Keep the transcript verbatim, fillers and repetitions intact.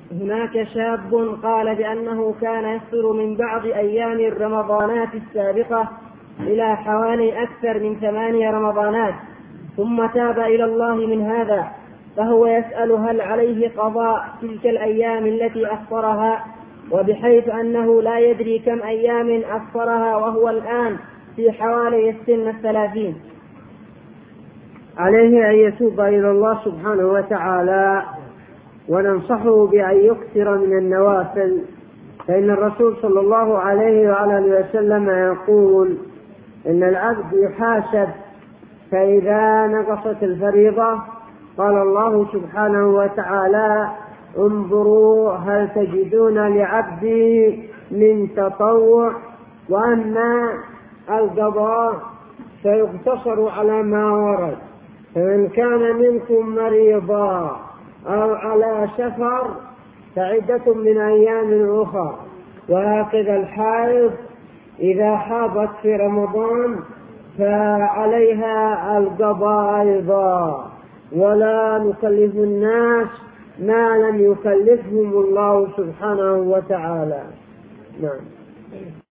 هناك شاب قال بأنه كان يفطر من بعض أيام الرمضانات السابقة إلى حوالي أكثر من ثمانية رمضانات، ثم تاب إلى الله من هذا، فهو يسأل هل عليه قضاء تلك الأيام التي أفطرها، وبحيث أنه لا يدري كم أيام أفطرها وهو الآن في حوالي السن الثلاثين. عليه أن يتوب إلى الله سبحانه وتعالى، وننصحه بأن يكثر من النوافل، فإن الرسول صلى الله عليه وعلى وسلم يقول إن العبد يحاسب فإذا نقصت الفريضة قال الله سبحانه وتعالى انظروا هل تجدون لعبدي من تطوع، وأما القضاء فيقتصر على ما ورد، فمن كان منكم مريضا أو على سفر فعدة من أيام أخرى. وهكذا الحائض إذا حاضت في رمضان فعليها القضاء أيضا، ولا نكلف الناس ما لم يكلفهم الله سبحانه وتعالى. نعم.